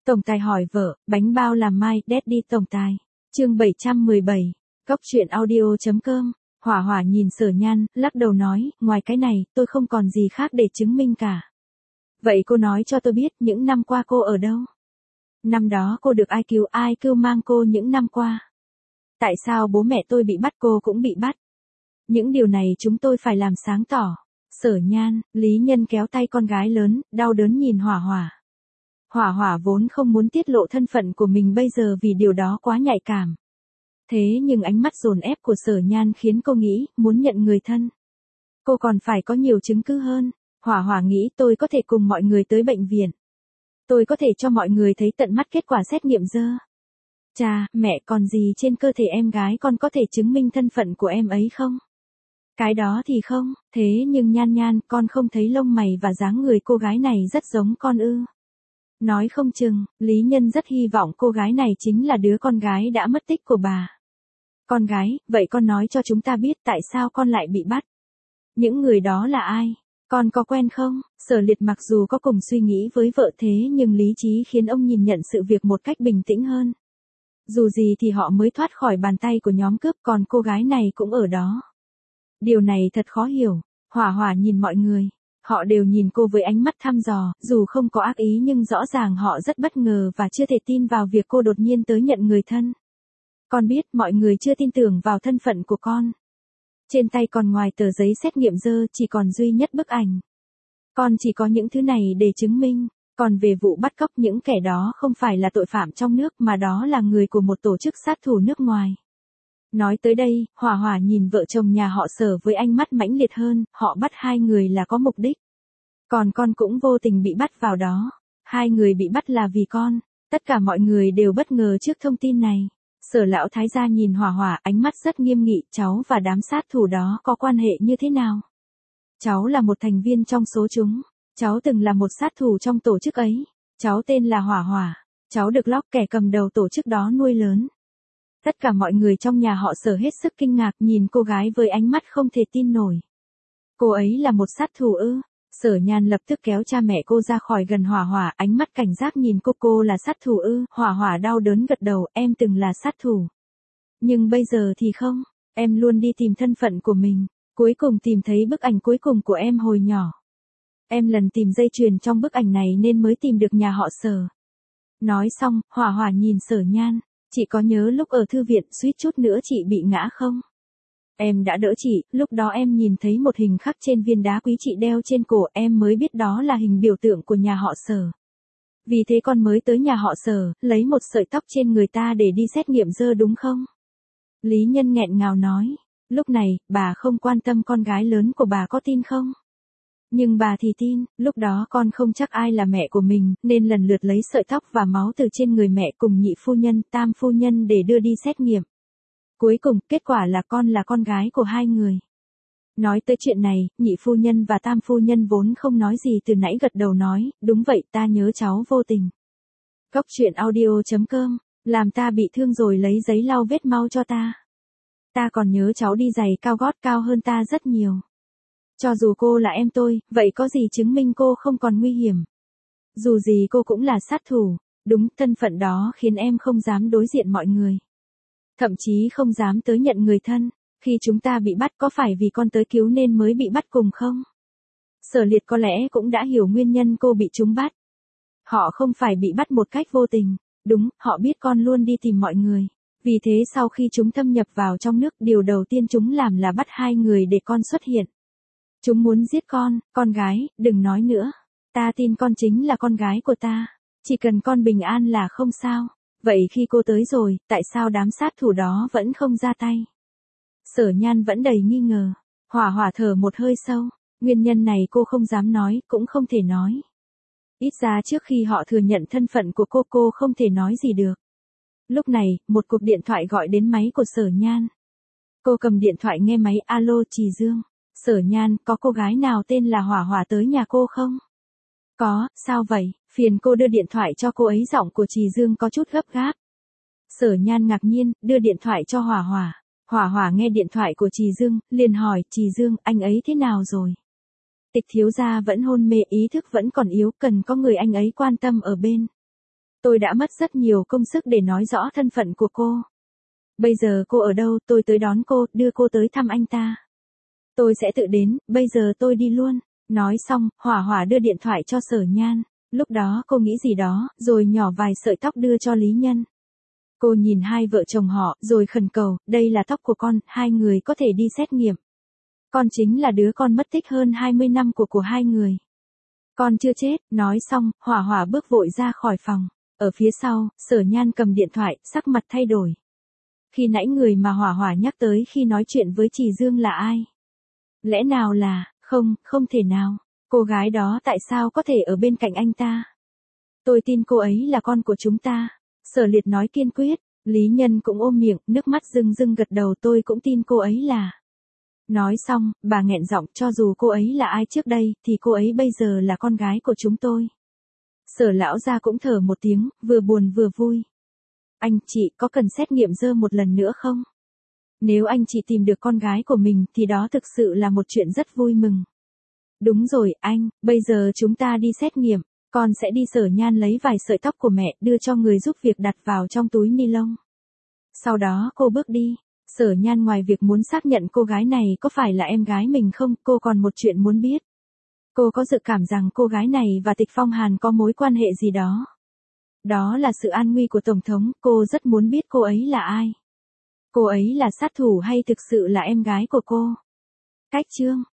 Tổng tài hỏi vợ, bánh bao làm mai, Daddy tổng tài. Chương 717. Góc truyện audio.com. Hỏa Hỏa nhìn Sở Nhan, lắc đầu nói, ngoài cái này, tôi không còn gì khác để chứng minh cả. Vậy cô nói cho tôi biết, những năm qua cô ở đâu? Năm đó cô được ai cứu mang cô những năm qua? Tại sao bố mẹ tôi bị bắt cô cũng bị bắt? Những điều này chúng tôi phải làm sáng tỏ. Sở Nhan, Lý Nhân kéo tay con gái lớn, đau đớn nhìn Hỏa Hỏa. Hỏa Hỏa vốn không muốn tiết lộ thân phận của mình bây giờ vì điều đó quá nhạy cảm. Thế nhưng ánh mắt dồn ép của Sở Nhan khiến cô nghĩ, muốn nhận người thân. Cô còn phải có nhiều chứng cứ hơn. Hỏa Hỏa nghĩ tôi có thể cùng mọi người tới bệnh viện. Tôi có thể cho mọi người thấy tận mắt kết quả xét nghiệm dơ. Cha, mẹ còn gì trên cơ thể em gái con có thể chứng minh thân phận của em ấy không? Cái đó thì không, thế nhưng Nhan Nhan, con không thấy lông mày và dáng người cô gái này rất giống con ư? Nói không chừng, Lý Nhân rất hy vọng cô gái này chính là đứa con gái đã mất tích của bà. Con gái, vậy con nói cho chúng ta biết tại sao con lại bị bắt? Những người đó là ai? Con có quen không? Sở Liệt mặc dù có cùng suy nghĩ với vợ thế nhưng lý trí khiến ông nhìn nhận sự việc một cách bình tĩnh hơn. Dù gì thì họ mới thoát khỏi bàn tay của nhóm cướp còn cô gái này cũng ở đó. Điều này thật khó hiểu. Hỏa Hỏa nhìn mọi người. Họ đều nhìn cô với ánh mắt thăm dò, dù không có ác ý nhưng rõ ràng họ rất bất ngờ và chưa thể tin vào việc cô đột nhiên tới nhận người thân. Con biết mọi người chưa tin tưởng vào thân phận của con. Trên tay còn ngoài tờ giấy xét nghiệm dơ chỉ còn duy nhất bức ảnh. Con chỉ có những thứ này để chứng minh. Còn về vụ bắt cóc những kẻ đó không phải là tội phạm trong nước mà đó là người của một tổ chức sát thủ nước ngoài. Nói tới đây, Hỏa Hỏa nhìn vợ chồng nhà họ Sở với ánh mắt mãnh liệt hơn, họ bắt hai người là có mục đích. Còn con cũng vô tình bị bắt vào đó. Hai người bị bắt là vì con. Tất cả mọi người đều bất ngờ trước thông tin này. Sở lão thái gia nhìn Hỏa Hỏa ánh mắt rất nghiêm nghị, cháu và đám sát thủ đó có quan hệ như thế nào? Cháu là một thành viên trong số chúng. Cháu từng là một sát thủ trong tổ chức ấy. Cháu tên là Hỏa Hỏa. Cháu được Locke kẻ cầm đầu tổ chức đó nuôi lớn. Tất cả mọi người trong nhà họ Sở hết sức kinh ngạc nhìn cô gái với ánh mắt không thể tin nổi. Cô ấy là một sát thủ ư? Sở Nhan lập tức kéo cha mẹ cô ra khỏi gần Hỏa Hỏa, ánh mắt cảnh giác nhìn cô là sát thủ ư? Hỏa Hỏa đau đớn gật đầu, em từng là sát thủ. Nhưng bây giờ thì không, em luôn đi tìm thân phận của mình, cuối cùng tìm thấy bức ảnh cuối cùng của em hồi nhỏ. Em lần tìm dây chuyền trong bức ảnh này nên mới tìm được nhà họ Sở. Nói xong, Hỏa Hỏa nhìn Sở Nhan, chị có nhớ lúc ở thư viện suýt chút nữa chị bị ngã không? Em đã đỡ chị, lúc đó em nhìn thấy một hình khắc trên viên đá quý chị đeo trên cổ, em mới biết đó là hình biểu tượng của nhà họ Sở. Vì thế con mới tới nhà họ Sở, lấy một sợi tóc trên người ta để đi xét nghiệm dơ đúng không? Lý Nhân nghẹn ngào nói, lúc này, bà không quan tâm con gái lớn của bà có tin không? Nhưng bà thì tin, lúc đó con không chắc ai là mẹ của mình, nên lần lượt lấy sợi tóc và máu từ trên người mẹ cùng nhị phu nhân, tam phu nhân để đưa đi xét nghiệm. Cuối cùng, kết quả là con là con gái của hai người. Nói tới chuyện này, nhị phu nhân và tam phu nhân vốn không nói gì từ nãy gật đầu nói, đúng vậy ta nhớ cháu vô tình. Góc truyện audio.com, làm ta bị thương rồi lấy giấy lau vết mau cho ta. Ta còn nhớ cháu đi giày cao gót cao hơn ta rất nhiều. Cho dù cô là em tôi, vậy có gì chứng minh cô không còn nguy hiểm. Dù gì cô cũng là sát thủ, đúng thân phận đó khiến em không dám đối diện mọi người. Thậm chí không dám tới nhận người thân, khi chúng ta bị bắt có phải vì con tới cứu nên mới bị bắt cùng không? Sở Liệt có lẽ cũng đã hiểu nguyên nhân cô bị chúng bắt. Họ không phải bị bắt một cách vô tình, đúng, họ biết con luôn đi tìm mọi người. Vì thế sau khi chúng thâm nhập vào trong nước điều đầu tiên chúng làm là bắt hai người để con xuất hiện. Chúng muốn giết con gái, đừng nói nữa. Ta tin con chính là con gái của ta. Chỉ cần con bình an là không sao. Vậy khi cô tới rồi, tại sao đám sát thủ đó vẫn không ra tay? Sở Nhan vẫn đầy nghi ngờ. Hỏa Hỏa thở một hơi sâu. Nguyên nhân này cô không dám nói, cũng không thể nói. Ít ra trước khi họ thừa nhận thân phận của cô không thể nói gì được. Lúc này, một cuộc điện thoại gọi đến máy của Sở Nhan. Cô cầm điện thoại nghe máy, alo Trì Dương. Sở Nhan, có cô gái nào tên là Hỏa Hỏa tới nhà cô không? Có, sao vậy? Phiền cô đưa điện thoại cho cô ấy, giọng của Trì Dương có chút gấp gáp. Sở Nhan ngạc nhiên, đưa điện thoại cho Hỏa Hỏa. Hỏa Hỏa nghe điện thoại của Trì Dương, liền hỏi, Trì Dương, anh ấy thế nào rồi? Tịch thiếu gia vẫn hôn mê, ý thức vẫn còn yếu, cần có người anh ấy quan tâm ở bên. Tôi đã mất rất nhiều công sức để nói rõ thân phận của cô. Bây giờ cô ở đâu, tôi tới đón cô, đưa cô tới thăm anh ta. Tôi sẽ tự đến, bây giờ tôi đi luôn. Nói xong, Hỏa Hỏa đưa điện thoại cho Sở Nhan. Lúc đó cô nghĩ gì đó, rồi nhỏ vài sợi tóc đưa cho Lý Nhân. Cô nhìn hai vợ chồng họ, rồi khẩn cầu, đây là tóc của con, hai người có thể đi xét nghiệm. Con chính là đứa con mất tích hơn 20 năm của hai người. Con chưa chết, nói xong, Hỏa Hỏa bước vội ra khỏi phòng. Ở phía sau, Sở Nhan cầm điện thoại, sắc mặt thay đổi. Khi nãy người mà Hỏa Hỏa nhắc tới khi nói chuyện với Trì Dương là ai? Lẽ nào là, không thể nào. Cô gái đó tại sao có thể ở bên cạnh anh ta? Tôi tin cô ấy là con của chúng ta. Sở Liệt nói kiên quyết. Lý Nhân cũng ôm miệng, nước mắt rưng rưng gật đầu, tôi cũng tin cô ấy là. Nói xong, bà nghẹn giọng, cho dù cô ấy là ai trước đây, thì cô ấy bây giờ là con gái của chúng tôi. Sở lão gia cũng thở một tiếng, vừa buồn vừa vui. Anh chị có cần xét nghiệm dơ một lần nữa không? Nếu anh chị tìm được con gái của mình thì đó thực sự là một chuyện rất vui mừng. Đúng rồi anh, bây giờ chúng ta đi xét nghiệm, con sẽ đi Sở Nhan lấy vài sợi tóc của mẹ đưa cho người giúp việc đặt vào trong túi ni lông. Sau đó cô bước đi. Sở Nhan ngoài việc muốn xác nhận cô gái này có phải là em gái mình không, cô còn một chuyện muốn biết. Cô có dự cảm rằng cô gái này và Tịch Phong Hàn có mối quan hệ gì đó. Đó là sự an nguy của Tổng thống, cô rất muốn biết cô ấy là ai. Cô ấy là sát thủ hay thực sự là em gái của cô? Cách chương